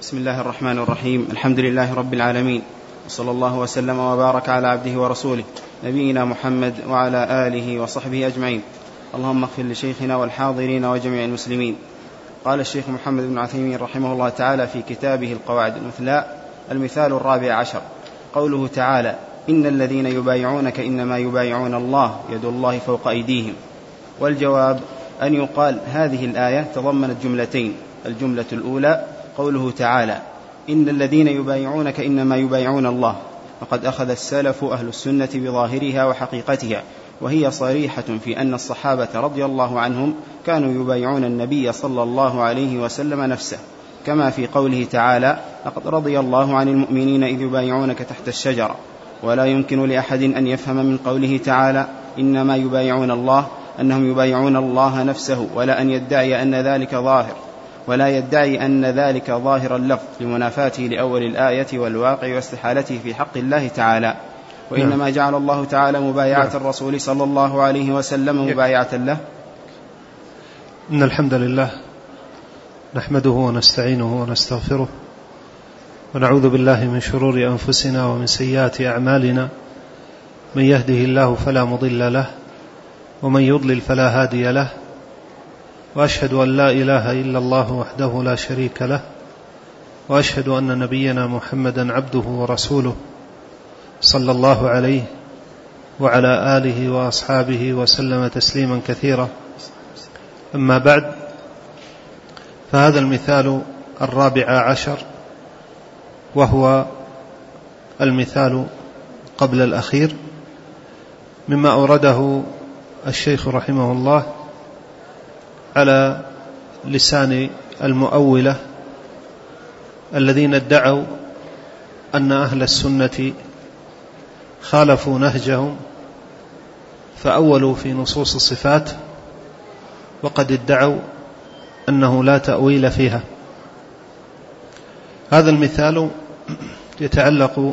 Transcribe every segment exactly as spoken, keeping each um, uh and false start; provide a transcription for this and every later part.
بسم الله الرحمن الرحيم. الحمد لله رب العالمين، وصلى الله وسلم وبارك على عبده ورسوله نبينا محمد وعلى آله وصحبه أجمعين. اللهم اغفر لشيخنا والحاضرين وجميع المسلمين. قال الشيخ محمد بن عثيمين رحمه الله تعالى في كتابه القواعد المثلاء: المثال الرابع عشر قوله تعالى: إن الذين يبايعونك إنما يبايعون الله يد الله فوق أيديهم. والجواب أن يقال هذه الآية تضمنت جملتين. الجملة الأولى قوله تعالى: إن الذين يبايعونك إنما يبايعون الله، وقد أخذ السلف أهل السنة بظاهرها وحقيقتها، وهي صريحة في أن الصحابة رضي الله عنهم كانوا يبايعون النبي صلى الله عليه وسلم نفسه، كما في قوله تعالى: لقد رضي الله عن المؤمنين إذ يبايعونك تحت الشجرة. ولا يمكن لأحد أن يفهم من قوله تعالى إنما يبايعون الله أنهم يبايعون الله نفسه، ولا أن يدعي أن ذلك ظاهر ولا يدعي أن ذلك ظاهر اللفظ لمنافاته لأول الآية والواقع واستحالته في حق الله تعالى. وإنما جعل الله تعالى مبايعة الرسول صلى الله عليه وسلم مبايعة له. إن الحمد لله نحمده ونستعينه ونستغفره، ونعوذ بالله من شرور أنفسنا ومن سيئات أعمالنا. من يهده الله فلا مضل له، ومن يضلل فلا هادي له. وأشهد أن لا إله إلا الله وحده لا شريك له، وأشهد أن نبينا محمدا عبده ورسوله صلى الله عليه وعلى آله وأصحابه وسلم تسليما كثيرا. أما بعد، فهذا المثال الرابع عشر، وهو المثال قبل الأخير، مما أورده الشيخ رحمه الله على لسان المؤولة الذين ادعوا أن أهل السنة خالفوا نهجهم فأولوا في نصوص الصفات، وقد ادعوا أنه لا تأويل فيها. هذا المثال يتعلق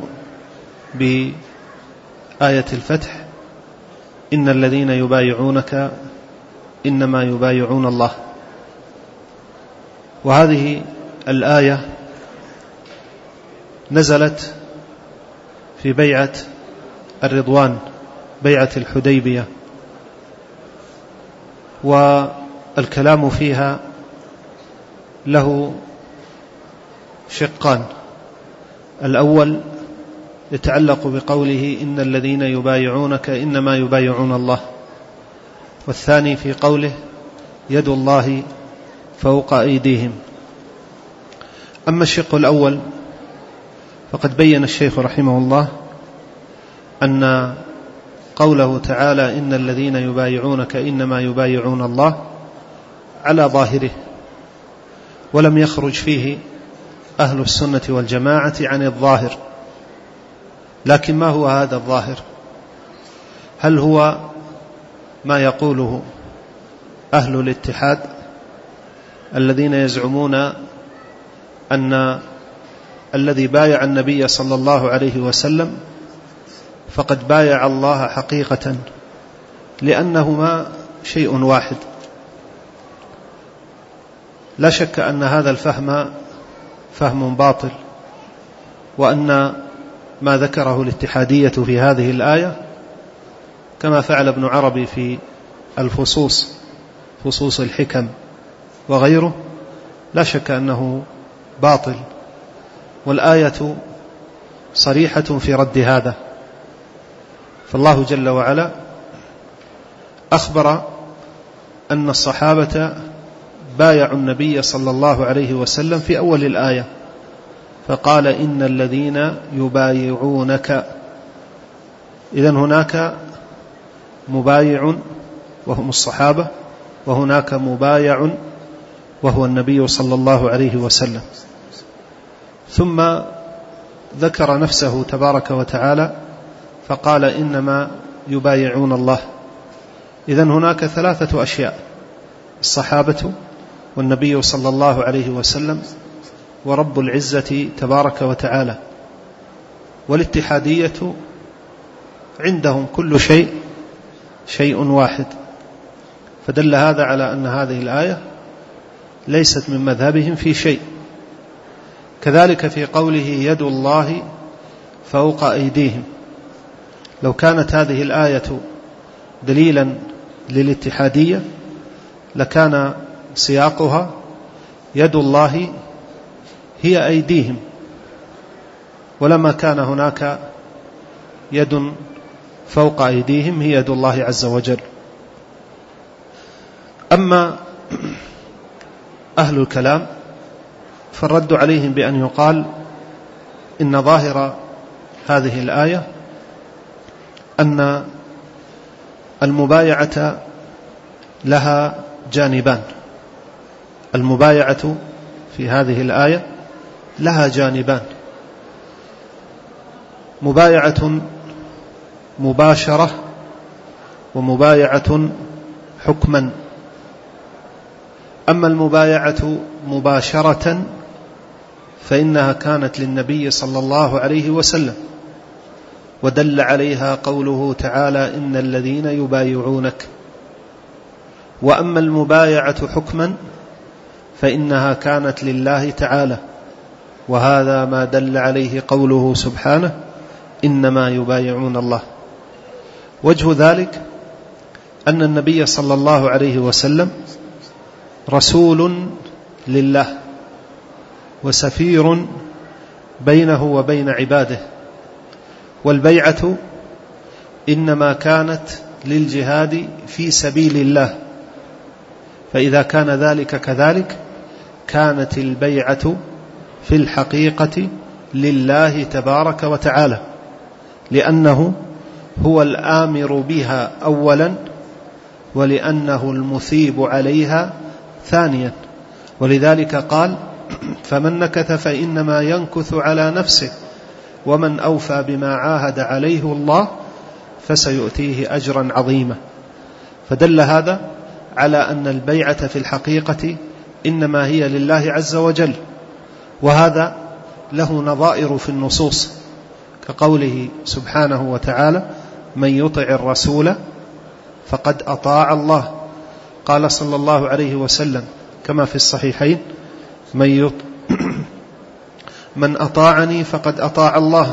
بآية الفتح: إن الذين يبايعونك إنما يبايعون الله. وهذه الآية نزلت في بيعة الرضوان، بيعة الحديبية، والكلام فيها له شقان. الأول يتعلق بقوله: إن الذين يبايعونك إنما يبايعون الله، والثاني في قوله: يد الله فوق أيديهم. أما الشق الأول فقد بين الشيخ رحمه الله أن قوله تعالى: إن الذين يبايعونك إنما يبايعون الله على ظاهره، ولم يخرج فيه أهل السنة والجماعة عن الظاهر. لكن ما هو هذا الظاهر؟ هل هو ما يقوله أهل الاتحاد الذين يزعمون أن الذي بايع النبي صلى الله عليه وسلم فقد بايع الله حقيقة، لأنهما شيء واحد؟ لا شك أن هذا الفهم فهم باطل، وأن ما ذكره الاتحادية في هذه الآية، كما فعل ابن عربي في الفصوص فصوص الحكم وغيره، لا شك أنه باطل، والآية صريحة في رد هذا. فالله جل وعلا أخبر أن الصحابة بايعوا النبي صلى الله عليه وسلم في أول الآية، فقال: إن الذين يبايعونك. إذن هناك مبايع وهم الصحابة، وهناك مبايع وهو النبي صلى الله عليه وسلم. ثم ذكر نفسه تبارك وتعالى فقال: إنما يبايعون الله. إذن هناك ثلاثة أشياء: الصحابة، والنبي صلى الله عليه وسلم، ورب العزة تبارك وتعالى. والاتحادية عندهم كل شيء شيء واحد، فدل هذا على أن هذه الآية ليست من مذهبهم في شيء. كذلك في قوله يد الله فوق أيديهم، لو كانت هذه الآية دليلا للاتحادية لكان سياقها يد الله هي أيديهم، ولما كان هناك يد فوق أيديهم هي يد الله عز وجل. أما أهل الكلام فالرد عليهم بأن يقال إن ظاهر هذه الآية أن المبايعة لها جانبان، المبايعة في هذه الآية لها جانبان، مبايعة مباشرة ومبايعة حكما. أما المبايعة مباشرة فإنها كانت للنبي صلى الله عليه وسلم، ودل عليها قوله تعالى إن الذين يبايعونك. وأما المبايعة حكما فإنها كانت لله تعالى، وهذا ما دل عليه قوله سبحانه إنما يبايعون الله. وجه ذلك أن النبي صلى الله عليه وسلم رسول لله وسفير بينه وبين عباده، والبيعة إنما كانت للجهاد في سبيل الله، فإذا كان ذلك كذلك كانت البيعة في الحقيقة لله تبارك وتعالى، لأنه هو الآمر بها أولا، ولأنه المثيب عليها ثانيا. ولذلك قال فمن نكث فإنما ينكث على نفسه ومن أوفى بما عاهد عليه الله فسيؤتيه أجرا عظيما. فدل هذا على أن البيعة في الحقيقة إنما هي لله عز وجل، وهذا له نظائر في النصوص كقوله سبحانه وتعالى من يطع الرسول فقد أطاع الله. قال صلى الله عليه وسلم كما في الصحيحين من, يط... من أطاعني فقد أطاع الله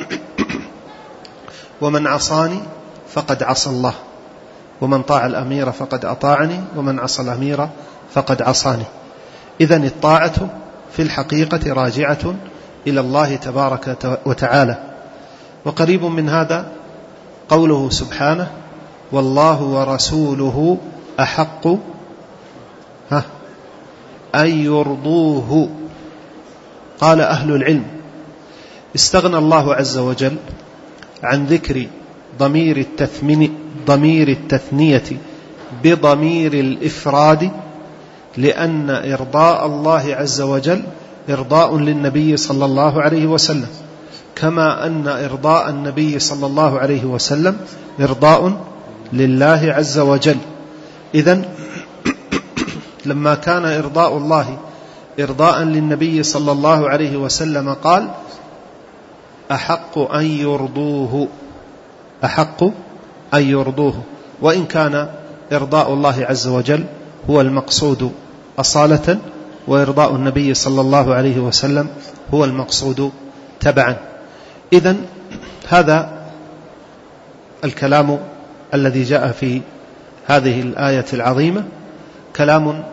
ومن عصاني فقد عصى الله، ومن طاع الأمير فقد أطاعني ومن عصى الأمير فقد عصاني. إذن الطاعة في الحقيقة راجعة إلى الله تبارك وتعالى. وقريب من هذا قوله سبحانه والله ورسوله أحق ها أن يرضوه. قال أهل العلم استغنى الله عز وجل عن ذكر ضمير التثمين ضمير التثنية بضمير الإفراد، لأن إرضاء الله عز وجل إرضاء للنبي صلى الله عليه وسلم، كما أن إرضاء النبي صلى الله عليه وسلم إرضاء لله عز وجل. إذن لما كان إرضاء الله إرضاء للنبي صلى الله عليه وسلم قال أحق أن يرضوه، أحق أن يرضوه، وإن كان إرضاء الله عز وجل هو المقصود أصالة، وإرضاء النبي صلى الله عليه وسلم هو المقصود تبعا. إذن هذا الكلام الذي جاء في هذه الآية العظيمة كلام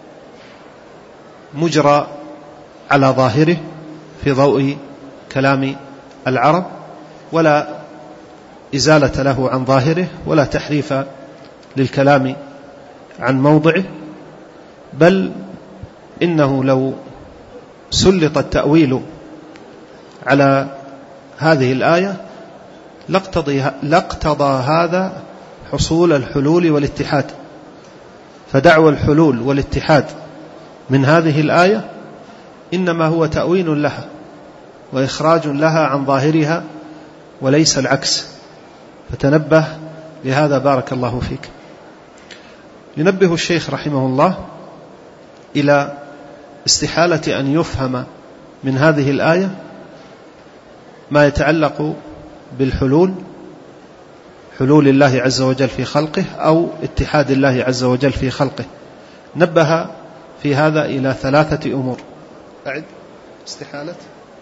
مجرى على ظاهره في ضوء كلام العرب، ولا إزالة له عن ظاهره ولا تحريف للكلام عن موضعه، بل إنه لو سلط التأويل على هذه الآية لاقتضي, لاقتضى هذا حصول الحلول والاتحاد. فدعوى الحلول والاتحاد من هذه الآية إنما هو تأويل لها وإخراج لها عن ظاهرها وليس العكس، فتنبه لهذا بارك الله فيك. ينبه الشيخ رحمه الله إلى استحالة أن يفهم من هذه الآية ما يتعلق بالحلول، حلول الله عز وجل في خلقه أو اتحاد الله عز وجل في خلقه. نبه في هذا إلى ثلاثة أمور. أعد استحالة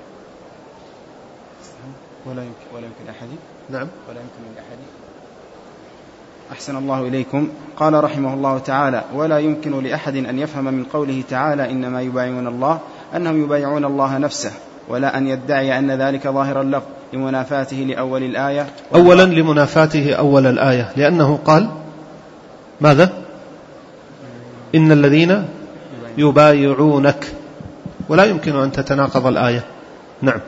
ولا يمكن ولا يمكن أحد. نعم ولا يمكن لأحد. أحسن الله إليكم. قال رحمه الله تعالى: ولا يمكن لأحد أن يفهم من قوله تعالى إنما يبايعون الله أنهم يبايعون الله نفسه، ولا أن يدعي أن ذلك ظاهر اللفظ لمنافاته لأول الآية. أولا لمنافاته أول الآية، لأنه قال ماذا؟ إن الذين يبايعونك، ولا يمكن أن تتناقض الآية. نعم.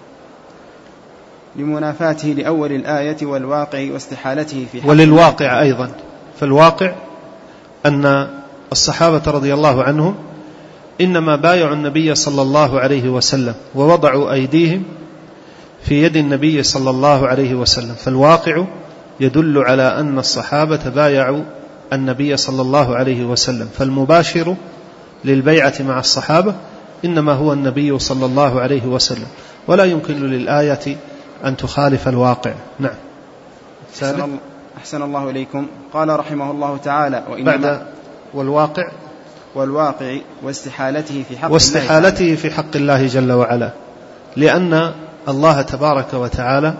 لمنافاته لأول الآية والواقع واستحالته في حق وللواقع أيضا، فالواقع أن الصحابة رضي الله عنهم إنما بايعوا النبي صلى الله عليه وسلم ووضعوا أيديهم في يد النبي صلى الله عليه وسلم، فالواقع يدل على أن الصحابة بايعوا النبي صلى الله عليه وسلم، فالمباشر للبيعة مع الصحابة إنما هو النبي صلى الله عليه وسلم، ولا يمكن للآية أن تخالف الواقع. نعم. أحسن, أحسن الله إليكم. قال رحمه الله تعالى: وإنما بعد والواقع والواقع واستحالته في حق واستحالته الله في حق الله جل وعلا، لأن الله تبارك وتعالى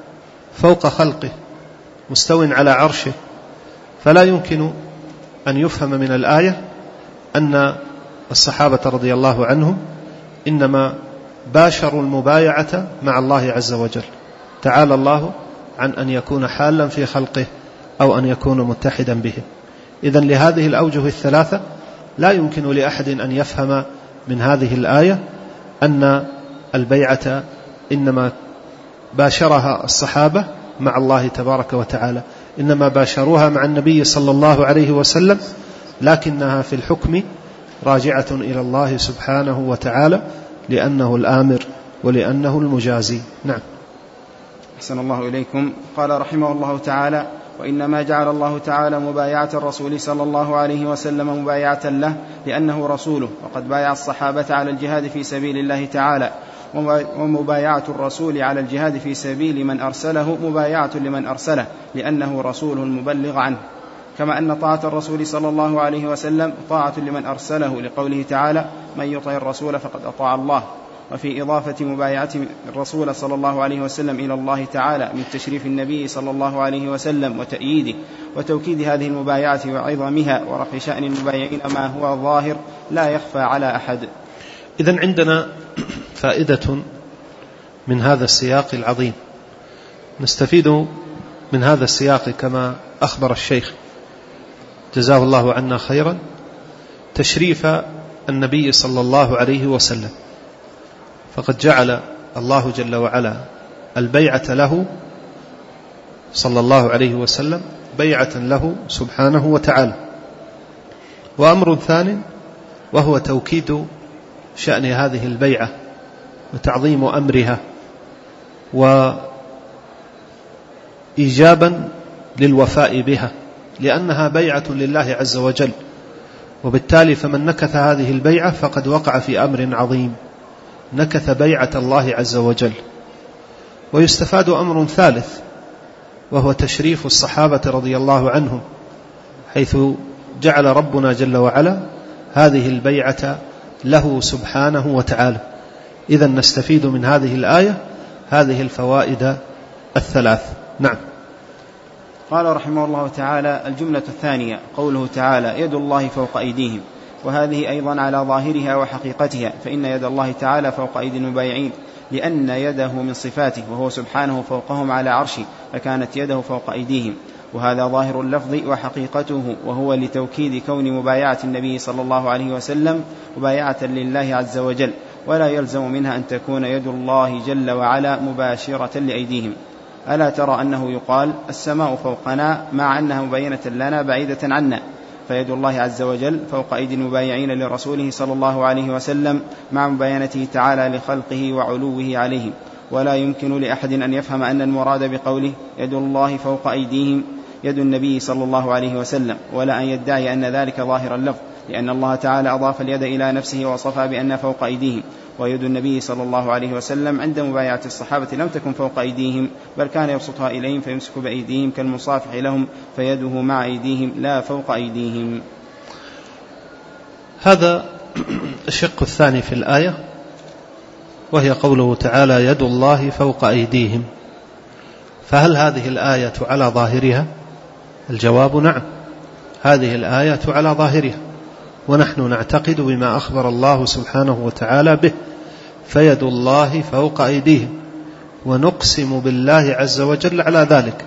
فوق خلقه مستو على عرشه، فلا يمكن أن يفهم من الآية أن الصحابة رضي الله عنهم إنما باشروا المبايعة مع الله عز وجل. تعالى الله عن أن يكون حالا في خلقه أو أن يكون متحدا به. إذن لهذه الأوجه الثلاثة لا يمكن لأحد أن يفهم من هذه الآية أن البيعة إنما باشرها الصحابة مع الله تبارك وتعالى، إنما باشروها مع النبي صلى الله عليه وسلم، لكنها في الحكم راجعة إلى الله سبحانه وتعالى، لأنه الآمر ولأنه المجازي. نعم. أحسن الله إليكم. قال رحمه الله تعالى: وإنما جعل الله تعالى مبايعة الرسول صلى الله عليه وسلم مبايعة له لأنه رسوله، وقد بايع الصحابة على الجهاد في سبيل الله تعالى، ومبايعة الرسول على الجهاد في سبيل من أرسله مبايعة لمن أرسله لأنه رسوله المبلغ عنه، كما أن طاعة الرسول صلى الله عليه وسلم طاعة لمن أرسله، لقوله تعالى: من يطع الرسول فقد أطاع الله. وفي إضافة مبايعة الرسول صلى الله عليه وسلم إلى الله تعالى من تشريف النبي صلى الله عليه وسلم وتأييده وتوكيد هذه المبايعة وعظمها ورفع شأن المبايعين ما هو ظاهر لا يخفى على أحد. إذن عندنا فائدة من هذا السياق العظيم، نستفيد من هذا السياق كما أخبر الشيخ جزاه الله عنا خيرا تشريف النبي صلى الله عليه وسلم، فقد جعل الله جل وعلا البيعة له صلى الله عليه وسلم بيعة له سبحانه وتعالى. وأمر ثاني وهو توكيد شأن هذه البيعة وتعظيم أمرها وإيجابا للوفاء بها، لأنها بيعة لله عز وجل، وبالتالي فمن نكث هذه البيعة فقد وقع في أمر عظيم، نكث بيعة الله عز وجل. ويستفاد أمر ثالث وهو تشريف الصحابة رضي الله عنهم، حيث جعل ربنا جل وعلا هذه البيعة له سبحانه وتعالى. إذن نستفيد من هذه الآية هذه الفوائد الثلاث. نعم. قال رحمه الله تعالى: الجملة الثانية قوله تعالى: يد الله فوق أيديهم، وهذه أيضا على ظاهرها وحقيقتها، فإن يد الله تعالى فوق أيدي المبايعين لأن يده من صفاته، وهو سبحانه فوقهم على عرشه، فكانت يده فوق أيديهم، وهذا ظاهر اللفظ وحقيقته، وهو لتوكيد كون مبايعة النبي صلى الله عليه وسلم مبايعة لله عز وجل، ولا يلزم منها أن تكون يد الله جل وعلا مباشرة لأيديهم. ألا ترى أنه يقال السماء فوقنا مع أنها مبينة لنا بعيدة عنا، فيد الله عز وجل فوق أيدي المبايعين لرسوله صلى الله عليه وسلم مع مباينته تعالى لخلقه وعلوه عليهم. ولا يمكن لأحد أن يفهم أن المراد بقوله يد الله فوق أيديهم يد النبي صلى الله عليه وسلم، ولا أن يدعي أن ذلك ظاهر اللفظ، لأن الله تعالى أضاف اليد إلى نفسه ووصفها بأن فوق أيديهم، ويد النبي صلى الله عليه وسلم عند مبايعة الصحابة لم تكن فوق أيديهم، بل كان يبسطها إليهم فيمسك بأيديهم كالمصافح لهم، فيده مع أيديهم لا فوق أيديهم. هذا الشق الثاني في الآية وهي قوله تعالى يد الله فوق أيديهم. فهل هذه الآية على ظاهرها؟ الجواب نعم، هذه الآية على ظاهرها، ونحن نعتقد بما أخبر الله سبحانه وتعالى به، فيد الله فوق أيديهم، ونقسم بالله عز وجل على ذلك.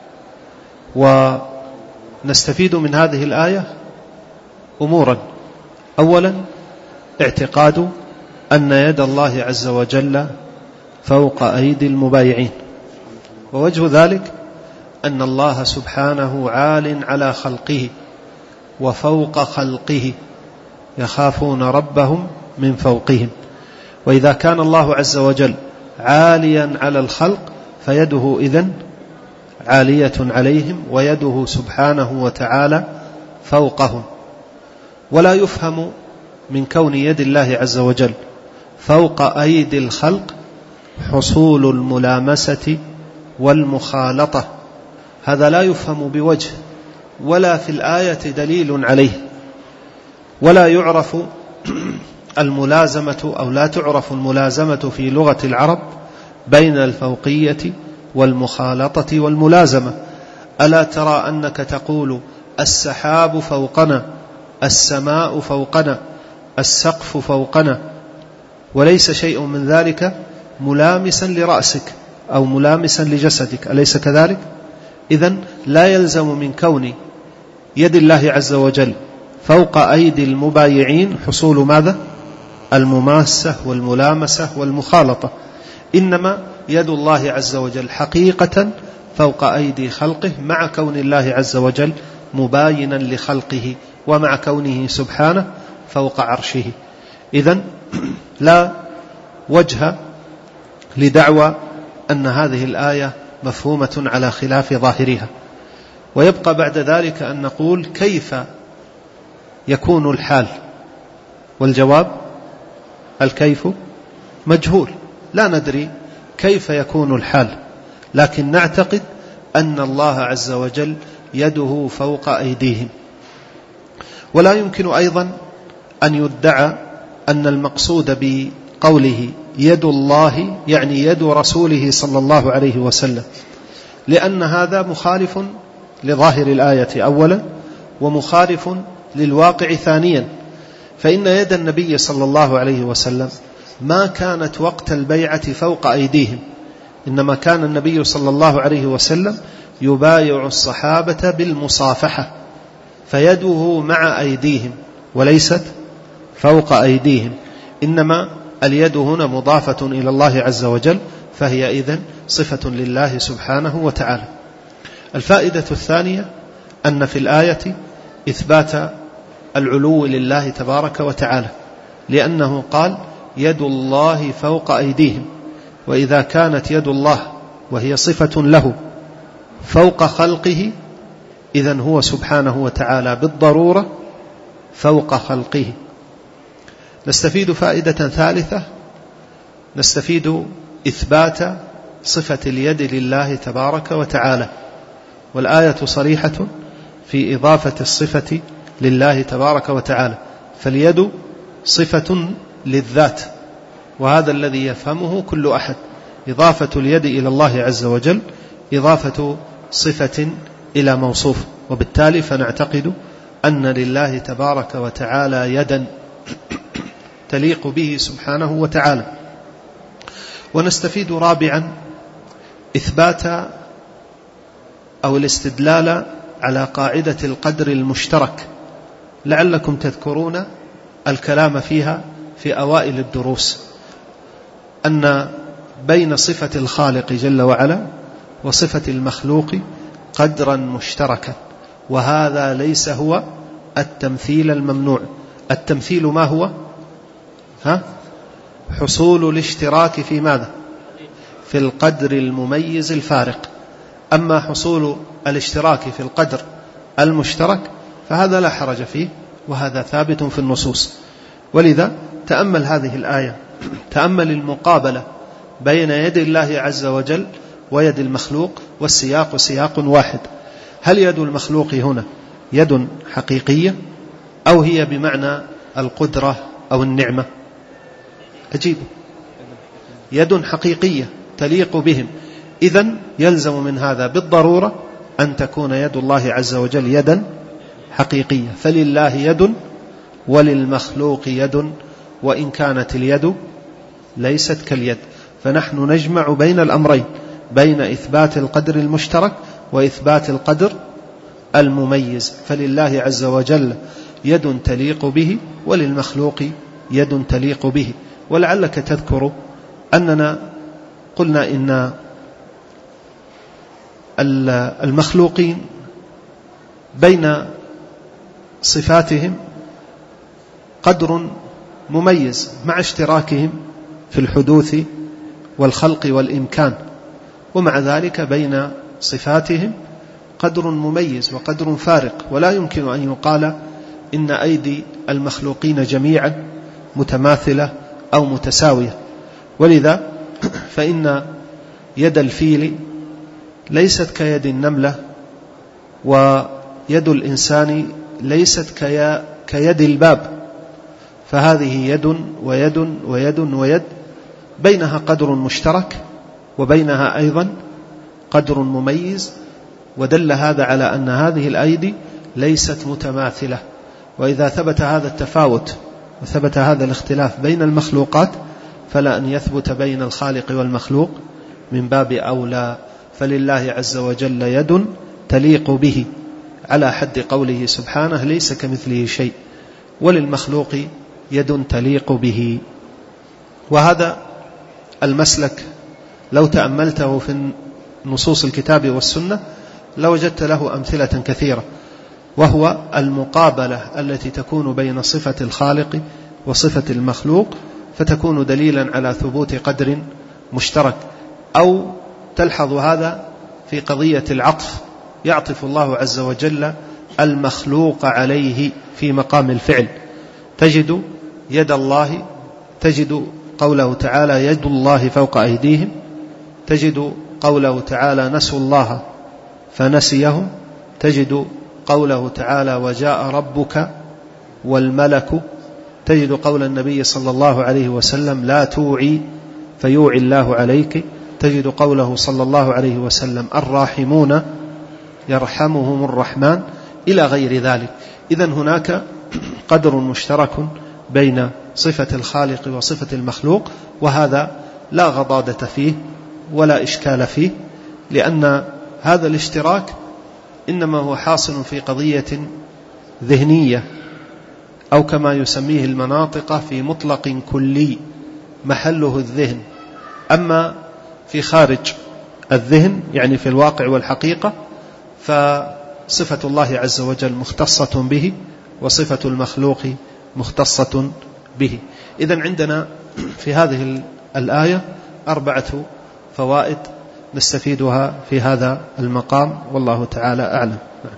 ونستفيد من هذه الآية أمورا: أولا اعتقاد أن يد الله عز وجل فوق أيدي المبايعين، ووجه ذلك أن الله سبحانه عال على خلقه وفوق خلقه، يخافون ربهم من فوقهم. وإذا كان الله عز وجل عاليا على الخلق فيده إذن عالية عليهم، ويده سبحانه وتعالى فوقهم. ولا يفهم من كون يد الله عز وجل فوق أيدي الخلق حصول الملامسة والمخالطة، هذا لا يفهم بوجه، ولا في الآية دليل عليه، ولا يعرف الملازمة أو لا تعرف الملازمة في لغة العرب بين الفوقية والمخالطة والملازمة. ألا ترى أنك تقول السحاب فوقنا، السماء فوقنا، السقف فوقنا، وليس شيء من ذلك ملامسا لرأسك أو ملامسا لجسدك، أليس كذلك؟ إذن لا يلزم من كون يد الله عز وجل فوق أيدي المبايعين حصول ماذا؟ المماسة والملامسة والمخالطة، إنما يد الله عز وجل حقيقة فوق أيدي خلقه، مع كون الله عز وجل مباينا لخلقه، ومع كونه سبحانه فوق عرشه. إذن لا وجه لدعوى أن هذه الآية مفهومة على خلاف ظاهرها. ويبقى بعد ذلك أن نقول كيف يكون الحال، والجواب الكيف مجهول، لا ندري كيف يكون الحال، لكن نعتقد أن الله عز وجل يده فوق أيديهم. ولا يمكن أيضا أن يدعى أن المقصود بقوله يد الله يعني يد رسوله صلى الله عليه وسلم، لأن هذا مخالف لظاهر الآية أولا، ومخالف للواقع ثانيا. فإن يد النبي صلى الله عليه وسلم ما كانت وقت البيعة فوق أيديهم، إنما كان النبي صلى الله عليه وسلم يبايع الصحابة بالمصافحة، فيده مع أيديهم وليست فوق أيديهم، إنما اليد هنا مضافة إلى الله عز وجل، فهي إذن صفة لله سبحانه وتعالى. الفائدة الثانية أن في الآية إثبات العلو لله تبارك وتعالى، لأنه قال يد الله فوق أيديهم، وإذا كانت يد الله وهي صفة له فوق خلقه، إذن هو سبحانه وتعالى بالضرورة فوق خلقه. نستفيد فائدة ثالثة، نستفيد إثبات صفة اليد لله تبارك وتعالى، والآية صريحة في إضافة الصفة لله تبارك وتعالى، فاليد صفة للذات، وهذا الذي يفهمه كل أحد. إضافة اليد إلى الله عز وجل إضافة صفة إلى موصوف، وبالتالي فنعتقد أن لله تبارك وتعالى يدا تليق به سبحانه وتعالى. ونستفيد رابعا إثبات أو الاستدلال على قاعدة القدر المشترك، لعلكم تذكرون الكلام فيها في أوائل الدروس، أن بين صفة الخالق جل وعلا وصفة المخلوق قدرا مشتركا، وهذا ليس هو التمثيل الممنوع. التمثيل ما هو؟ ها؟ حصول الاشتراك في ماذا؟ في القدر المميز الفارق. أما حصول الاشتراك في القدر المشترك فهذا لا حرج فيه، وهذا ثابت في النصوص. ولذا تأمل هذه الآية، تأمل المقابلة بين يد الله عز وجل ويد المخلوق، والسياق سياق واحد. هل يد المخلوق هنا يد حقيقية أو هي بمعنى القدرة أو النعمة؟ أجيب. يد حقيقية تليق بهم. إذن يلزم من هذا بالضرورة أن تكون يد الله عز وجل يدا حقيقية. فلله يد وللمخلوق يد وإن كانت اليد ليست كاليد. فنحن نجمع بين الأمرين، بين إثبات القدر المشترك وإثبات القدر المميز. فلله عز وجل يد تليق به وللمخلوق يد تليق به. ولعلك تذكر أننا قلنا إن المخلوقين بين صفاتهم قدر مميز مع اشتراكهم في الحدوث والخلق والإمكان، ومع ذلك بين صفاتهم قدر مميز وقدر فارق. ولا يمكن أن يقال إن أيدي المخلوقين جميعا متماثلة أو متساوية. ولذا فإن يد الفيل ليست كيد النملة، ويد الإنسان ليست كيد الباب، فهذه يد ويد ويد ويد بينها قدر مشترك وبينها أيضا قدر مميز. ودل هذا على أن هذه الأيدي ليست متماثلة. وإذا ثبت هذا التفاوت وثبت هذا الاختلاف بين المخلوقات فلا أن يثبت بين الخالق والمخلوق من باب أولى. فلله عز وجل يد تليق به على حد قوله سبحانه ليس كمثله شيء، وللمخلوق يد تليق به. وهذا المسلك لو تأملته في نصوص الكتاب والسنة لوجدت له أمثلة كثيرة، وهو المقابلة التي تكون بين صفة الخالق وصفة المخلوق، فتكون دليلا على ثبوت قدر مشترك. أو تلحظ هذا في قضية العطف، يعطف الله عز وجل المخلوق عليه في مقام الفعل. تجد يد الله، تجد قوله تعالى يد الله فوق أيديهم، تجد قوله تعالى نسوا الله فنسيهم، تجد قوله تعالى وجاء ربك والملك، تجد قول النبي صلى الله عليه وسلم لا توعي فيوعي الله عليك، تجد قوله صلى الله عليه وسلم الراحمون يرحمهم الرحمن، إلى غير ذلك. إذن هناك قدر مشترك بين صفة الخالق وصفة المخلوق، وهذا لا غضاضة فيه ولا إشكال فيه، لأن هذا الاشتراك إنما هو حاصل في قضية ذهنية، أو كما يسميه المناطق في مطلق كلي محله الذهن. أما في خارج الذهن يعني في الواقع والحقيقة فصفة الله عز وجل مختصة به وصفة المخلوق مختصة به. إذن عندنا في هذه الآية أربعة فوائد نستفيدها في هذا المقام، والله تعالى أعلم.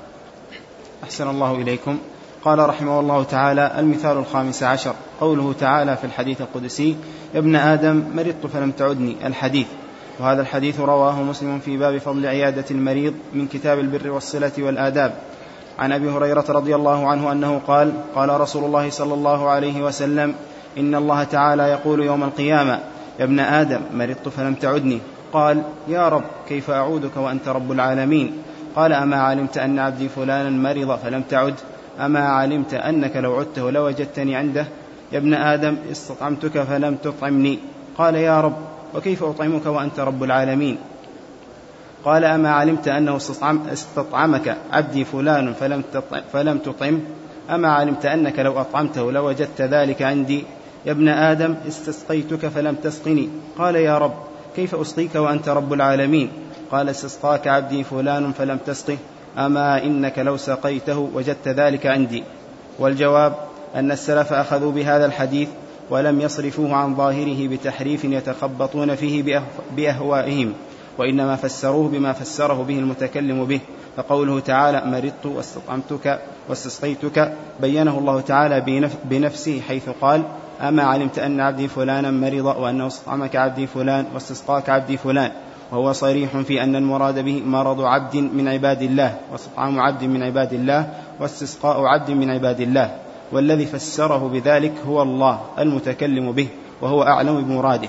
أحسن الله إليكم. قال رحمه الله تعالى: المثال الخامس عشر قوله تعالى في الحديث القدسي: يا ابن آدم مرضت فلم تعدني، الحديث. وهذا الحديث رواه مسلم في باب فضل عيادة المريض من كتاب البر والصلة والآداب. عن أبي هريرة رضي الله عنه أنه قال: قال رسول الله صلى الله عليه وسلم: إن الله تعالى يقول يوم القيامة: يا ابن آدم مرضت فلم تعدني. قال: يا رب كيف أعودك وأنت رب العالمين؟ قال: أما علمت أن عبدي فلانا مرض فلم تعد؟ أما علمت أنك لو عدته لوجدتني عنده؟ يا ابن آدم استطعمتك فلم تطعمني. قال: يا رب وكيف أطعمك وأنت رب العالمين؟ قال: أما علمت أنه استطعمك عبدي فلان فلم تطعم, فلم تطعم؟ أما علمت أنك لو أطعمته لوجدت ذلك عندي؟ يا ابن آدم استسقيتك فلم تسقني. قال: يا رب كيف أسقيك وأنت رب العالمين؟ قال: استسقاك عبدي فلان فلم تسقه. أما إنك لو سقيته وجدت ذلك عندي. والجواب أن السلف أخذوا بهذا الحديث ولم يصرفوه عن ظاهره بتحريف يتخبطون فيه بأهوائهم، وإنما فسروه بما فسره به المتكلم به. فقوله تعالى: مرضت واستطعمتك واستسقيتك بينه الله تعالى بنفسه، حيث قال: أما علمت أن عبدي فلانا مرض وأنه استطعمك عبدي فلان واستسقاك عبدي فلان، وهو صريح في أن المراد به مرض عبد من عباد الله، واستطعام عبد من عباد الله، واستسقاء عبد من عباد الله. والذي فسره بذلك هو الله المتكلم به، وهو أعلم بمراده.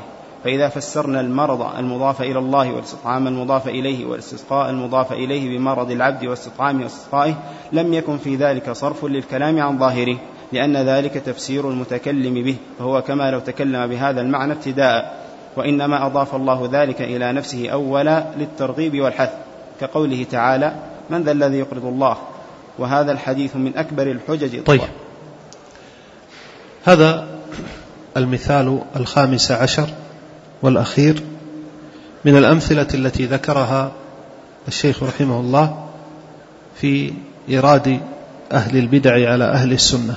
فإذا فسرنا المرض المضاف إلى الله والاستطعام المضاف إليه والاستسقاء المضاف إليه بمرض العبد واستطعامه واستسقائه لم يكن في ذلك صرف للكلام عن ظاهره، لأن ذلك تفسير المتكلم به، فهو كما لو تكلم بهذا المعنى ابتداء، وإنما أضاف الله ذلك إلى نفسه أولا للترغيب والحث، كقوله تعالى: من ذا الذي يقرض الله؟ وهذا الحديث من أكبر الحجج. طيب، هذا المثال الخامس عشر والأخير من الأمثلة التي ذكرها الشيخ رحمه الله في إيراد أهل البدع على أهل السنة.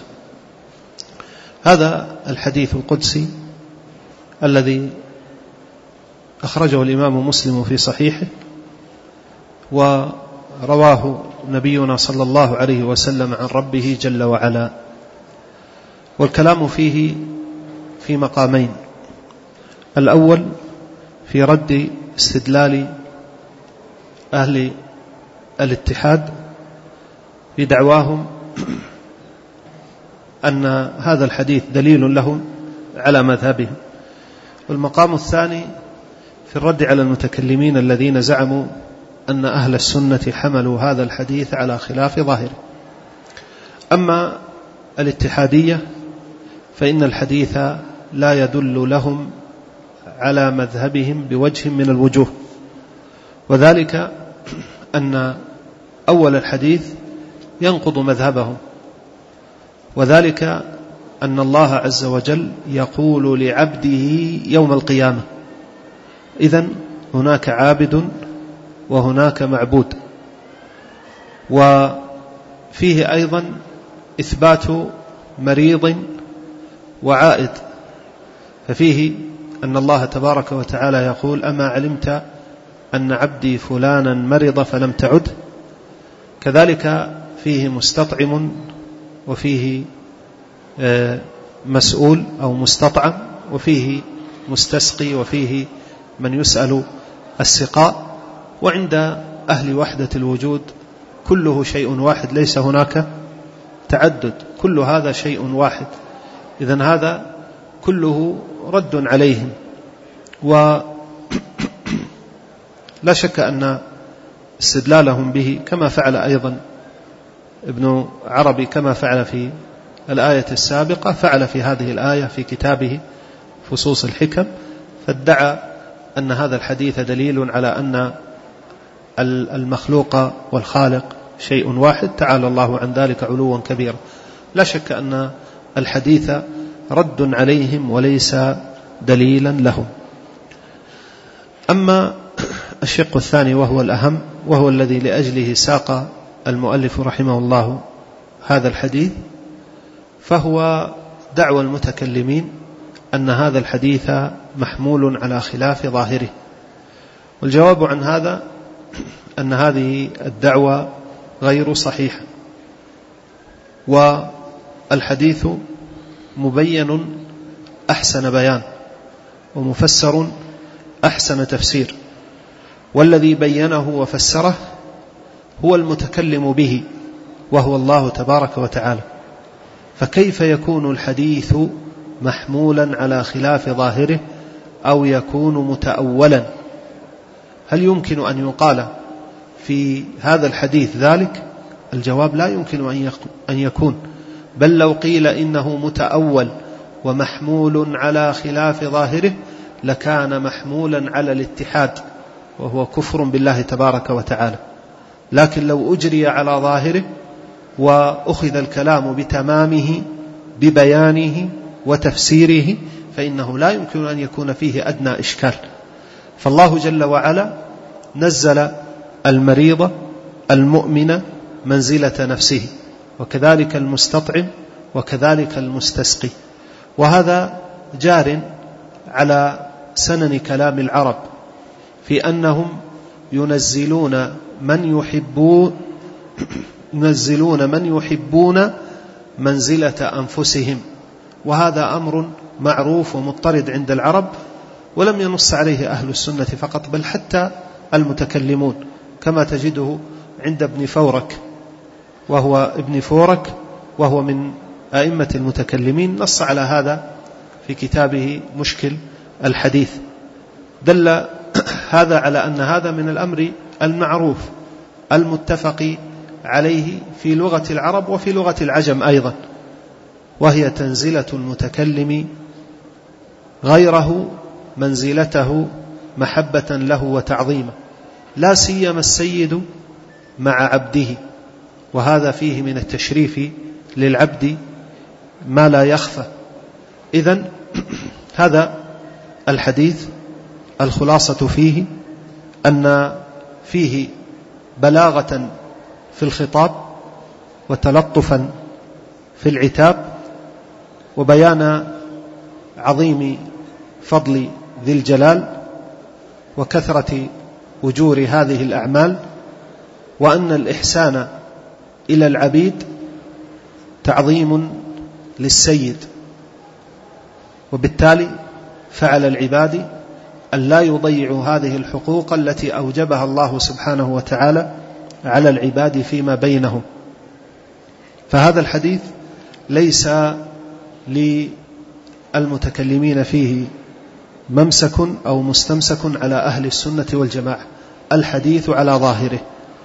هذا الحديث القدسي الذي أخرجه الإمام مسلم في صحيحه، ورواه نبينا صلى الله عليه وسلم عن ربه جل وعلا، والكلام فيه في مقامين: الأول في رد استدلال أهل الاتحاد بدعواهم أن هذا الحديث دليل لهم على مذهبهم، والمقام الثاني في الرد على المتكلمين الذين زعموا أن أهل السنة حملوا هذا الحديث على خلاف ظاهره. أما الاتحادية فإن الحديث لا يدل لهم على مذهبهم بوجه من الوجوه، وذلك أن أول الحديث ينقض مذهبهم، وذلك أن الله عز وجل يقول لعبده يوم القيامة: إذن هناك عابد وهناك معبود. وفيه أيضا إثبات مريض وعائد، ففيه أن الله تبارك وتعالى يقول: أما علمت أن عبدي فلانا مرض فلم تعد. كذلك فيه مستطعم، وفيه مسؤول أو مستطعم، وفيه مستسقي، وفيه من يسأل السقاء. وعند أهل وحدة الوجود كله شيء واحد، ليس هناك تعدد، كل هذا شيء واحد. إذن هذا كله رد عليهم. ولا شك أن استدلالهم به كما فعل أيضا ابن عربي، كما فعل في الآية السابقة، فعل في هذه الآية في كتابه فصوص الحكم، فادعى أن هذا الحديث دليل على أن المخلوق والخالق شيء واحد، تعالى الله عن ذلك علوا كبيرا. لا شك أن الحديث رد عليهم وليس دليلا لهم. أما الشق الثاني وهو الأهم، وهو الذي لأجله ساق المؤلف رحمه الله هذا الحديث، فهو دعوى المتكلمين أن هذا الحديث محمول على خلاف ظاهره. والجواب عن هذا أن هذه الدعوة غير صحيحة، والحديث مبين أحسن بيان، ومفسر أحسن تفسير، والذي بينه وفسره هو المتكلم به، وهو الله تبارك وتعالى. فكيف يكون الحديث محمولا على خلاف ظاهره أو يكون متأولا؟ هل يمكن أن يقال في هذا الحديث ذلك؟ الجواب: لا يمكن أن يكون، بل لو قيل إنه متأول ومحمول على خلاف ظاهره لكان محمولا على الاتحاد، وهو كفر بالله تبارك وتعالى. لكن لو أجري على ظاهره وأخذ الكلام بتمامه ببيانه وتفسيره فإنه لا يمكن أن يكون فيه أدنى إشكال. فالله جل وعلا نزل المريض المؤمن منزلة نفسه، وكذلك المستطعم، وكذلك المستسقي. وهذا جار على سنن كلام العرب في أنهم ينزلون من يحبون ينزلون من يحبون منزلة أنفسهم، وهذا أمر معروف ومضطرد عند العرب، ولم ينص عليه أهل السنة فقط، بل حتى المتكلمون، كما تجده عند ابن فورك، وهو ابن فورك وهو من أئمة المتكلمين، نص على هذا في كتابه مشكل الحديث، دل هذا على أن هذا من الأمر المعروف المتفق عليه في لغة العرب وفي لغة العجم أيضا، وهي تنزلة المتكلم غيره منزلته محبة له وتعظيما، لا سيما السيد مع عبده، وهذا فيه من التشريف للعبد ما لا يخفى. إذن هذا الحديث الخلاصة فيه أن فيه بلاغة في الخطاب وتلطفا في العتاب وبيان عظيم فضل ذي الجلال وكثرة أجور هذه الأعمال، وأن الإحسان إلى العبيد تعظيم للسيد، وبالتالي فعلى العباد أن لا يضيعوا هذه الحقوق التي أوجبها الله سبحانه وتعالى على العباد فيما بينهم. فهذا الحديث ليس للمتكلمين فيه ممسك أو مستمسك على أهل السنة والجماعة، الحديث على ظاهره،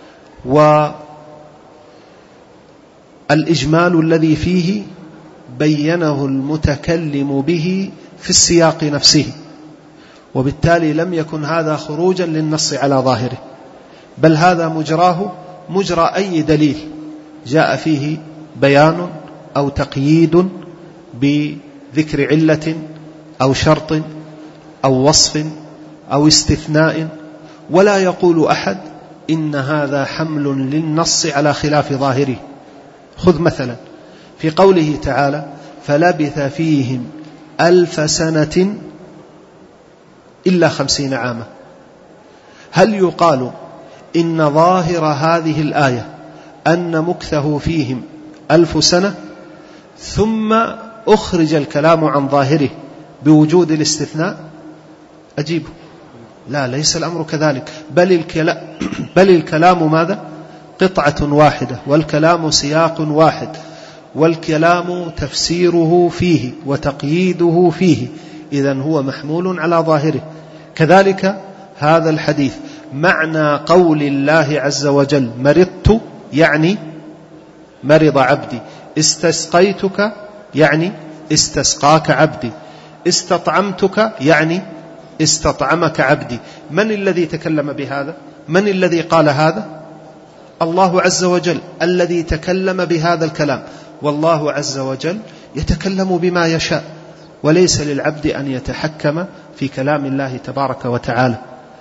والإجمال الذي فيه بينه المتكلم به في السياق نفسه، وبالتالي لم يكن هذا خروجا للنص على ظاهره، بل هذا مجراه مجرى أي دليل جاء فيه بيان أو تقييد بذكر علة أو شرط أو وصف أو استثناء، ولا يقول أحد إن هذا حمل للنص على خلاف ظاهره. خذ مثلا في قوله تعالى فلبث فيهم ألف سنة إلا خمسين عاما، هل يقال إن ظاهر هذه الآية أن مكثه فيهم ألف سنة ثم أخرج الكلام عن ظاهره بوجود الاستثناء؟ أجيبه لا، ليس الأمر كذلك، بل الكلام, بل الكلام ماذا؟ قطعة واحدة، والكلام سياق واحد، والكلام تفسيره فيه وتقييده فيه، إذن هو محمول على ظاهره. كذلك هذا الحديث معنى قول الله عز وجل مرضت يعني مرض عبدي، استسقيتك يعني استسقاك عبدي، استطعمتك يعني استطعمك عبدي. من الذي تكلم بهذا؟ من الذي قال هذا؟ الله عز وجل الذي تكلم بهذا الكلام، والله عز وجل يتكلم بما يشاء، وليس للعبد أن يتحكم في كلام الله تبارك وتعالى.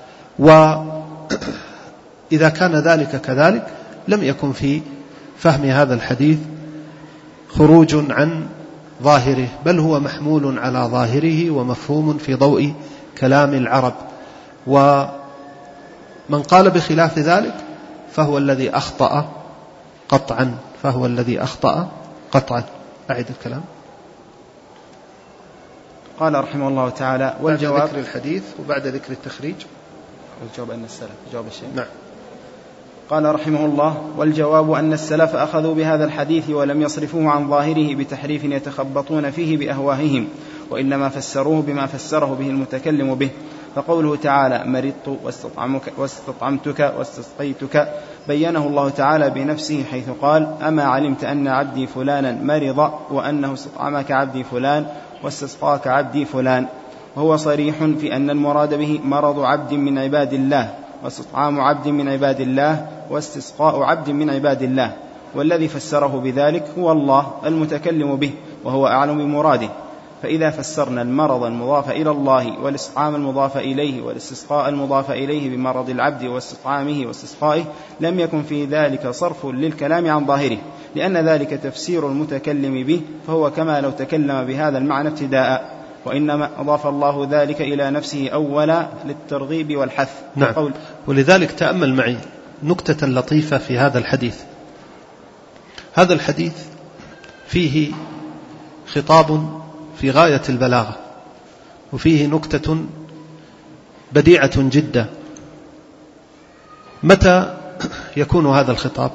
وإذا كان ذلك كذلك لم يكن في فهم هذا الحديث خروج عن ظاهره، بل هو محمول على ظاهره ومفهوم في ضوء كلام العرب. ومن قال بخلاف ذلك فهو الذي أخطأ قطعا، فهو الذي أخطأ قطعا. أعد الكلام. قال رحمه الله تعالى والجواب بعد ذكر الحديث وبعد ذكر التخريج والجواب أن السلف جواب الشيء. نعم. قال رحمه الله والجواب أن السلف أخذوا بهذا الحديث ولم يصرفوه عن ظاهره بتحريف يتخبطون فيه بأهواههم، وإنما فسروه بما فسره به المتكلم به. فقوله تعالى مرضت واستطعمتك واستسقيتك بينه الله تعالى بنفسه، حيث قال أما علمت أن عبدي فلانا مرض وأنه استطعمك عبدي فلان واستسقاك عبدي فلان، وهو صريح في أن المراد به مرض عبد من عباد الله، واستطعام عبد من عباد الله، واستسقاء عبد من عباد الله، والذي فسره بذلك هو الله المتكلم به، وهو أعلم بمراده. فإذا فسرنا المرض المضاف إلى الله والاستطعام المضاف إليه والاستسقاء المضاف إليه بمرض العبد واستطعامه واستسقائه لم يكن في ذلك صرف للكلام عن ظاهره، لأن ذلك تفسير المتكلم به، فهو كما لو تكلم بهذا المعنى ابتداء، وإنما أضاف الله ذلك إلى نفسه أولا للترغيب والحث. نعم. ولذلك تأمل معي نكتة لطيفة في هذا الحديث. هذا الحديث فيه خطاب في غاية البلاغة، وفيه نكتة بديعة جدا. متى يكون هذا الخطاب؟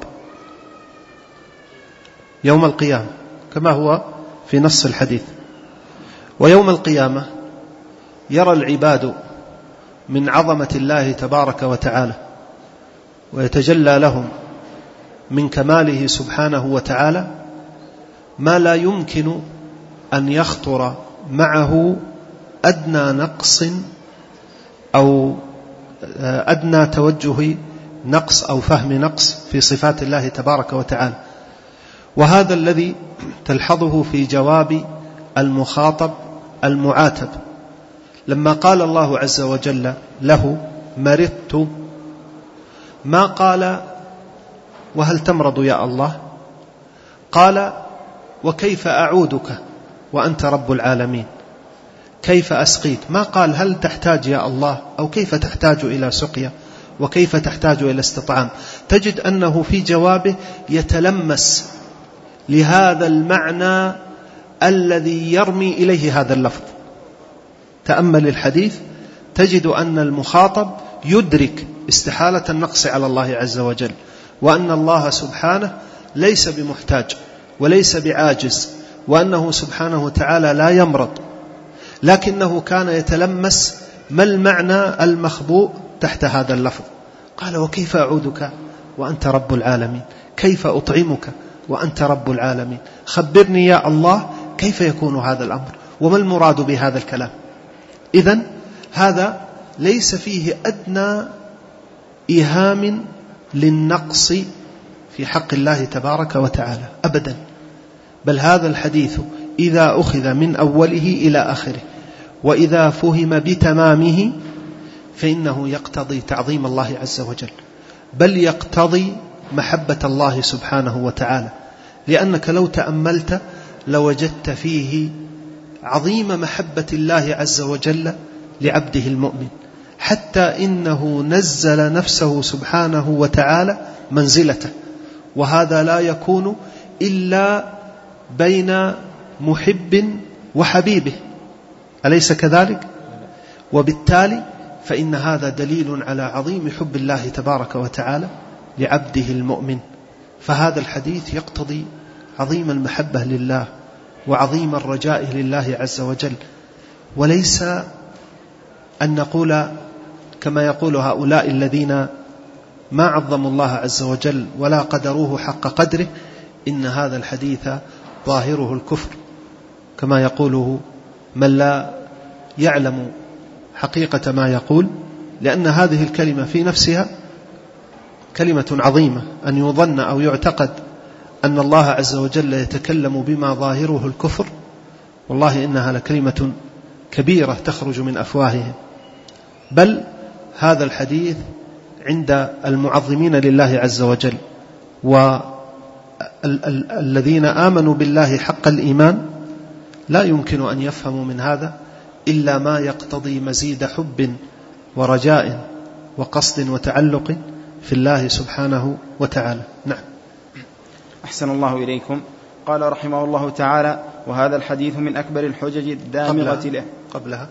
يوم القيامة كما هو في نص الحديث. ويوم القيامة يرى العباد من عظمة الله تبارك وتعالى ويتجلى لهم من كماله سبحانه وتعالى ما لا يمكن أن يخطر معه أدنى نقص أو أدنى توجه نقص أو فهم نقص في صفات الله تبارك وتعالى. وهذا الذي تلحظه في جواب المخاطب المعاتب لما قال الله عز وجل له مرضت، ما قال وهل تمرض يا الله؟ قال وكيف أعودك وأنت رب العالمين؟ كيف أسقيك؟ ما قال هل تحتاج يا الله أو كيف تحتاج إلى سقيا وكيف تحتاج إلى استطعام. تجد أنه في جوابه يتلمس لهذا المعنى الذي يرمي إليه هذا اللفظ. تأمل الحديث تجد أن المخاطب يدرك استحالة النقص على الله عز وجل، وأن الله سبحانه ليس بمحتاج وليس بعاجز، وأنه سبحانه وتعالى لا يمرض، لكنه كان يتلمس ما المعنى المخبوء تحت هذا اللفظ. قال وكيف أعودك وأنت رب العالمين؟ كيف أطعمك وأنت رب العالمين؟ خبرني يا الله كيف يكون هذا الأمر وما المراد بهذا الكلام. إذن هذا ليس فيه أدنى إيهام للنقص في حق الله تبارك وتعالى أبدا، بل هذا الحديث إذا أخذ من أوله إلى آخره وإذا فهم بتمامه فإنه يقتضي تعظيم الله عز وجل، بل يقتضي محبة الله سبحانه وتعالى، لأنك لو تأملت لوجدت فيه عظيم محبة الله عز وجل لعبده المؤمن، حتى إنه نزل نفسه سبحانه وتعالى منزلته، وهذا لا يكون إلا بين محب وحبيبه، أليس كذلك؟ وبالتالي فإن هذا دليل على عظيم حب الله تبارك وتعالى لعبده المؤمن. فهذا الحديث يقتضي عظيم المحبة لله وعظيم الرجاء لله عز وجل، وليس أن نقول كما يقول هؤلاء الذين ما عظموا الله عز وجل ولا قدروه حق قدره إن هذا الحديث ظاهره الكفر، كما يقوله من لا يعلم حقيقة ما يقول، لأن هذه الكلمة في نفسها كلمة عظيمة، أن يظن أو يعتقد أن الله عز وجل يتكلم بما ظاهره الكفر، والله إنها لكلمة كبيرة تخرج من أفواههم. بل هذا الحديث عند المعظمين لله عز وجل والذين آمنوا بالله حق الإيمان لا يمكن أن يفهموا من هذا إلا ما يقتضي مزيد حب ورجاء وقصد وتعلق في الله سبحانه وتعالى. نعم. أحسن الله إليكم. قال رحمه الله تعالى: وهذا الحديث من أكبر الحجج الدامغة قبلها, له. قبلها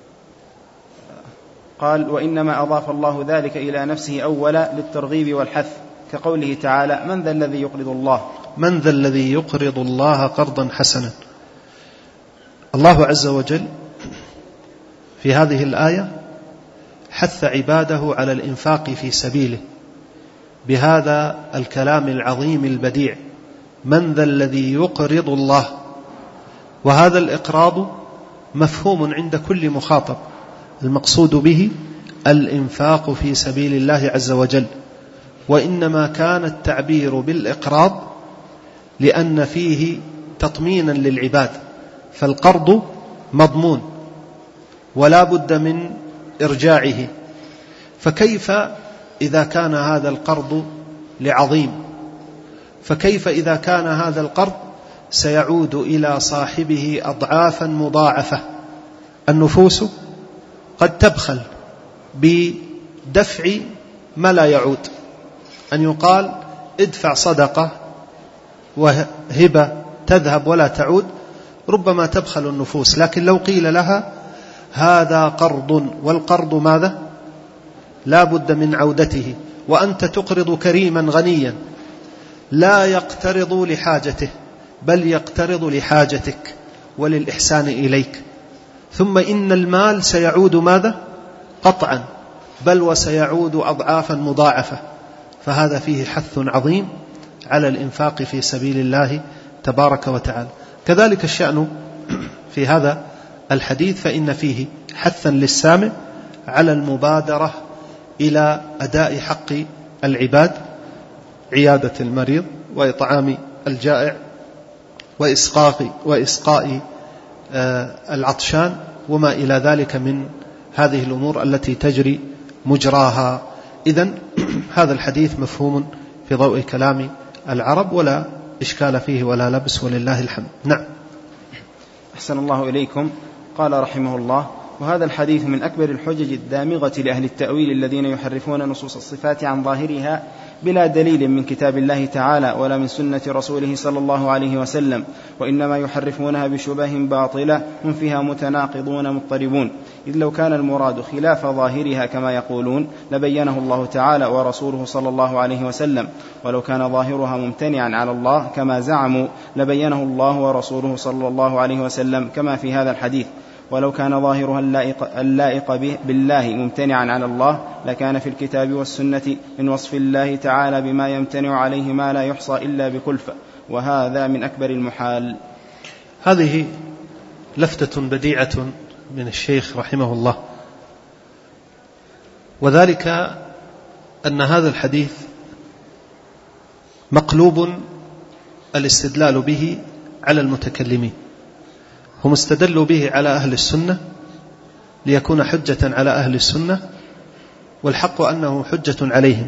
قال: وإنما أضاف الله ذلك إلى نفسه أولا للترغيب والحث، كقوله تعالى: من ذا الذي يقرض الله من ذا الذي يقرض الله قرضا حسنا. الله عز وجل في هذه الآية حث عباده على الإنفاق في سبيله بهذا الكلام العظيم البديع: من ذا الذي يقرض الله. وهذا الإقراض مفهوم عند كل مخاطب، المقصود به الإنفاق في سبيل الله عز وجل، وإنما كان التعبير بالإقراض لأن فيه تطمينا للعباد، فالقرض مضمون ولا بد من إرجاعه، فكيف إذا كان هذا القرض لعظيم؟ فكيف إذا كان هذا القرض سيعود إلى صاحبه أضعافا مضاعفة؟ النفوس قد تبخل بدفع ما لا يعود، أن يقال ادفع صدقة وهبة تذهب ولا تعود، ربما تبخل النفوس، لكن لو قيل لها هذا قرض، والقرض ماذا؟ لا بد من عودته، وأنت تقرض كريما غنيا لا يقترض لحاجته بل يقترض لحاجتك وللإحسان إليك، ثم إن المال سيعود ماذا؟ قطعا، بل وسيعود أضعافا مضاعفة، فهذا فيه حث عظيم على الإنفاق في سبيل الله تبارك وتعالى. كذلك الشأن في هذا الحديث، فإن فيه حثا للسامع على المبادرة إلى أداء حق العباد، عيادة المريض وإطعام الجائع وإسقاء, وإسقاء العطشان وما إلى ذلك من هذه الأمور التي تجري مجراها. إذن هذا الحديث مفهوم في ضوء كلام العرب ولا إشكال فيه ولا لبس، ولله الحمد. نعم. أحسن الله إليكم. قال رحمه الله: وهذا الحديث من أكبر الحجج الدامغة لأهل التأويل الذين يحرفون نصوص الصفات عن ظاهرها بلا دليل من كتاب الله تعالى ولا من سنة رسوله صلى الله عليه وسلم، وإنما يحرفونها بشبه باطلة هم فيها متناقضون مضطربون، إذ لو كان المراد خلاف ظاهرها كما يقولون لبينه الله تعالى ورسوله صلى الله عليه وسلم، ولو كان ظاهرها ممتنعا على الله كما زعموا لبينه الله ورسوله صلى الله عليه وسلم كما في هذا الحديث، ولو كان ظاهرها اللائق, اللائق به بالله ممتنعا على الله لكان في الكتاب والسنة من وصف الله تعالى بما يمتنع عليه ما لا يحصى إلا بكلفة، وهذا من أكبر المحال. هذه لفتة بديعة من الشيخ رحمه الله، وذلك أن هذا الحديث مقلوب الاستدلال به على المتكلمين، هم استدلوا به على أهل السنة ليكون حجة على أهل السنة، والحق أنه حجة عليهم،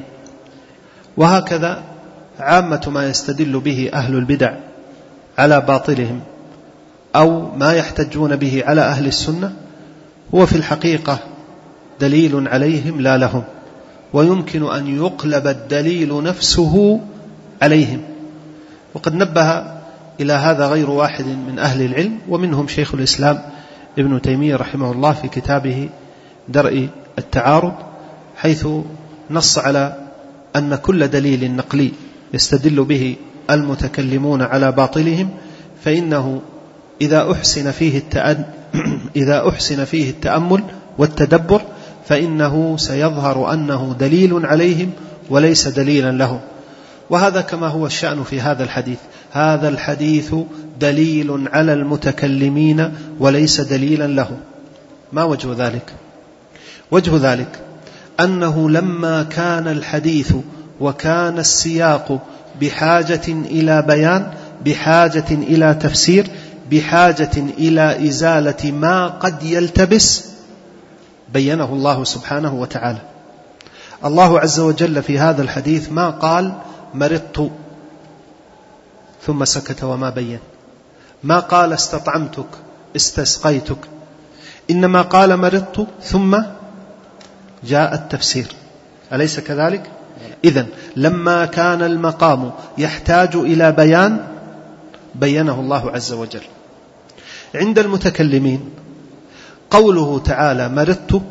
وهكذا عامة ما يستدل به أهل البدع على باطلهم أو ما يحتجون به على أهل السنة هو في الحقيقة دليل عليهم لا لهم، ويمكن أن يقلب الدليل نفسه عليهم. وقد نبه إلى هذا غير واحد من أهل العلم، ومنهم شيخ الإسلام ابن تيمية رحمه الله في كتابه درء التعارض، حيث نص على أن كل دليل نقلي يستدل به المتكلمون على باطلهم فإنه إذا أحسن فيه التأن إذا أحسن فيه التأمل والتدبر فإنه سيظهر أنه دليل عليهم وليس دليلا لهم. وهذا كما هو الشأن في هذا الحديث، هذا الحديث دليل على المتكلمين وليس دليلا لهم. ما وجه ذلك؟ وجه ذلك أنه لما كان الحديث وكان السياق بحاجة إلى بيان، بحاجة إلى تفسير، بحاجة إلى إزالة ما قد يلتبس، بينه الله سبحانه وتعالى. الله عز وجل في هذا الحديث ما قال مرضت ثم سكت وما بين، ما قال استطعمتك استسقيتك، إنما قال مرضت ثم جاء التفسير، أليس كذلك؟ إذن لما كان المقام يحتاج إلى بيان بينه الله عز وجل. عند المتكلمين قوله تعالى مرضت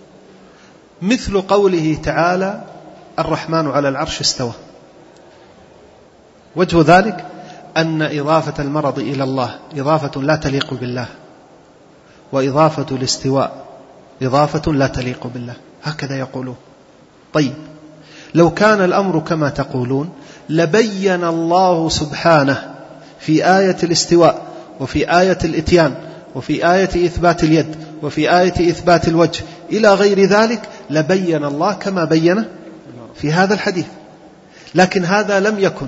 مثل قوله تعالى الرحمن على العرش استوى. وجه ذلك أن إضافة المرض إلى الله إضافة لا تليق بالله، وإضافة الاستواء إضافة لا تليق بالله، هكذا يقولون. طيب لو كان الأمر كما تقولون لبين الله سبحانه في آية الاستواء وفي آية الإتيان وفي آية إثبات اليد وفي آية إثبات الوجه إلى غير ذلك، لبين الله كما بين في هذا الحديث، لكن هذا لم يكن.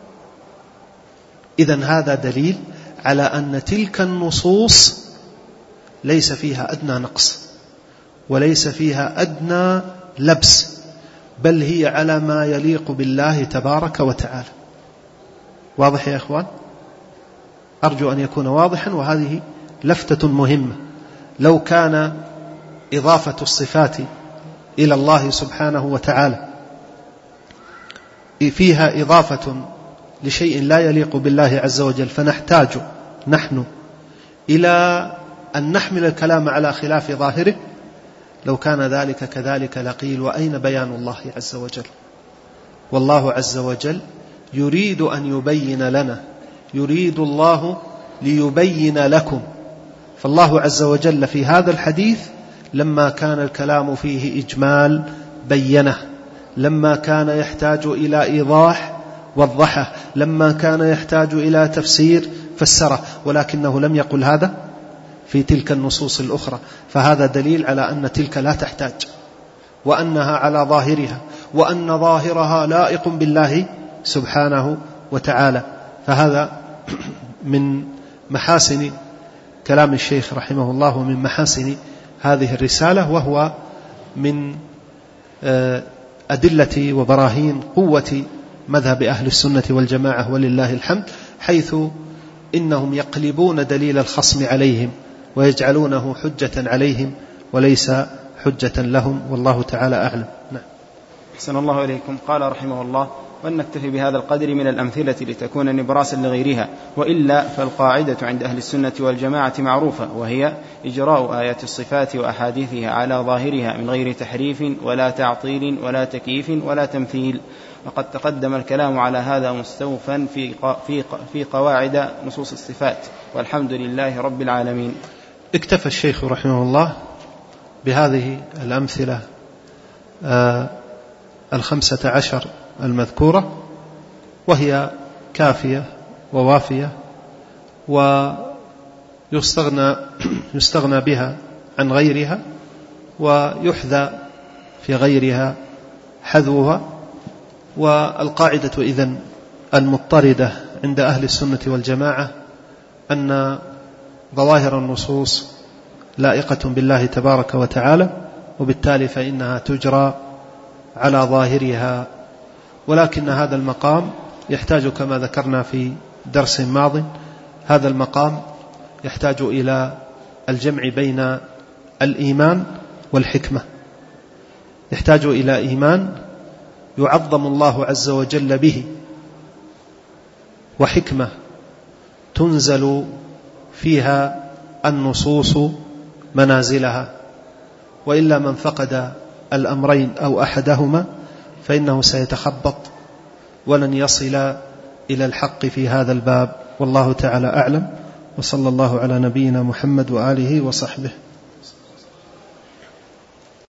إذن هذا دليل على أن تلك النصوص ليس فيها أدنى نقص وليس فيها أدنى لبس، بل هي على ما يليق بالله تبارك وتعالى. واضح يا إخوان؟ أرجو أن يكون واضحا، وهذه لفتة مهمة. لو كان إضافة الصفات إلى الله سبحانه وتعالى فيها إضافة لشيء لا يليق بالله عز وجل فنحتاج نحن إلى أن نحمل الكلام على خلاف ظاهره، لو كان ذلك كذلك لقيل وأين بيان الله عز وجل؟ والله عز وجل يريد أن يبين لنا، يريد الله ليبين لكم، فالله عز وجل في هذا الحديث لما كان الكلام فيه إجمال بينه، لما كان يحتاج إلى إيضاح وضحه، لما كان يحتاج إلى تفسير فسره، ولكنه لم يقل هذا في تلك النصوص الأخرى. فهذا دليل على أن تلك لا تحتاج، وأنها على ظاهرها، وأن ظاهرها لائق بالله سبحانه وتعالى. فهذا من محاسن كلام الشيخ رحمه الله، ومن محاسن هذه الرسالة، وهو من أدلة وبراهين قوة مذهب أهل السنة والجماعة ولله الحمد، حيث إنهم يقلبون دليل الخصم عليهم ويجعلونه حجة عليهم وليس حجة لهم، والله تعالى أعلم. نعم. أحسن الله إليكم. قال رحمه الله: ولنكتفي بهذا القدر من الأمثلة لتكون نبراسا لغيرها، وإلا فالقاعدة عند أهل السنة والجماعة معروفة، وهي إجراء آيات الصفات وأحاديثها على ظاهرها من غير تحريف ولا تعطيل ولا تكييف ولا تمثيل. وقد تقدم الكلام على هذا مستوفا في في في قواعد نصوص الصفات، والحمد لله رب العالمين. اكتفى الشيخ رحمه الله بهذه الأمثلة آه الخمسة عشر المذكورة، وهي كافية ووافية، ويستغنى يستغنى بها عن غيرها، ويحذى في غيرها حذوها. والقاعدة إذن المضطردة عند أهل السنة والجماعة أن ظواهر النصوص لائقة بالله تبارك وتعالى، وبالتالي فإنها تجرى على ظاهرها. ولكن هذا المقام يحتاج كما ذكرنا في درس ماض، هذا المقام يحتاج إلى الجمع بين الإيمان والحكمة. يحتاج إلى إيمان يعظم الله عز وجل به، وحكمة تنزل فيها النصوص منازلها، وإلا من فقد الأمرين أو أحدهما فإنه سيتخبط ولن يصل إلى الحق في هذا الباب، والله تعالى أعلم. وصلى الله على نبينا محمد وآله وصحبه.